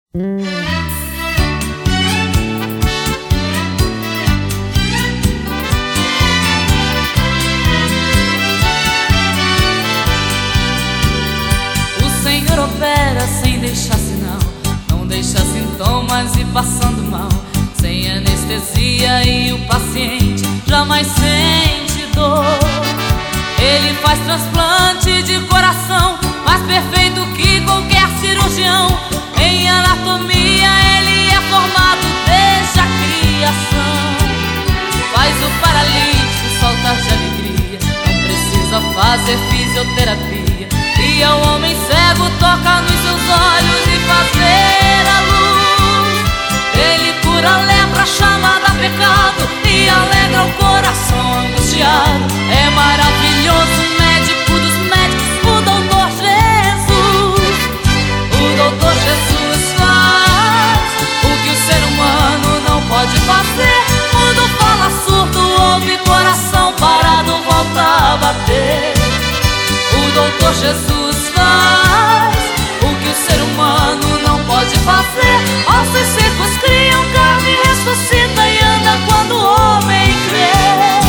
O Senhor opera sem deixar sinal, não deixa sintomas e passando mal, sem anestesia, e o paciente jamais sente dor. Ele faz transplante de coração, mais perfeito que qualquer cirurgião. Em anatomia ele é formado desde a criação. Faz o paralítico saltar de alegria, não precisa fazer fisioterapia. E ao homem cego toca nos seus olhos e fazer a luz. Ele cura a lepra chamada pecado e alegra o coração angustiado. É maravilhoso, médico dos médicos, o doutor Jesus. O doutor Jesus faz o que o ser humano não pode fazer. Mudo fala, surdo ouve, coração parado volta a bater. O doutor Jesus faz o que o ser humano não pode fazer. Ossos secos criam carne, ressuscita e anda quando o homem crê.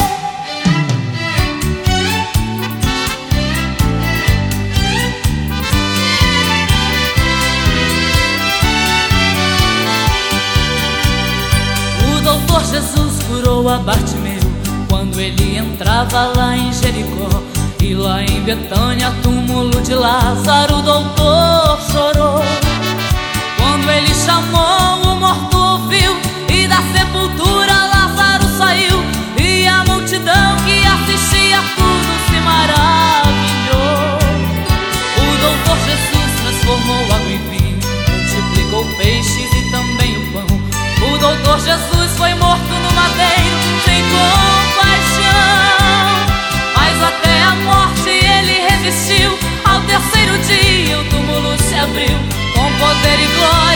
O doutor Jesus curou a Bartimeu quando ele entrava lá em Jericó. E lá em Betânia, túmulo de Lázaro, o doutor chorou. Quando ele chamou, o morto ouviu, e da sepultura Lázaro saiu. E a multidão que assistia tudo se maravilhou. O doutor Jesus transformou água em vinho, multiplicou peixes e também o pão. O doutor Jesus foi morto no madeiro sem compaixão, mas até a morte ele resistiu. Ao terceiro dia o túmulo se abriu, com poder e glória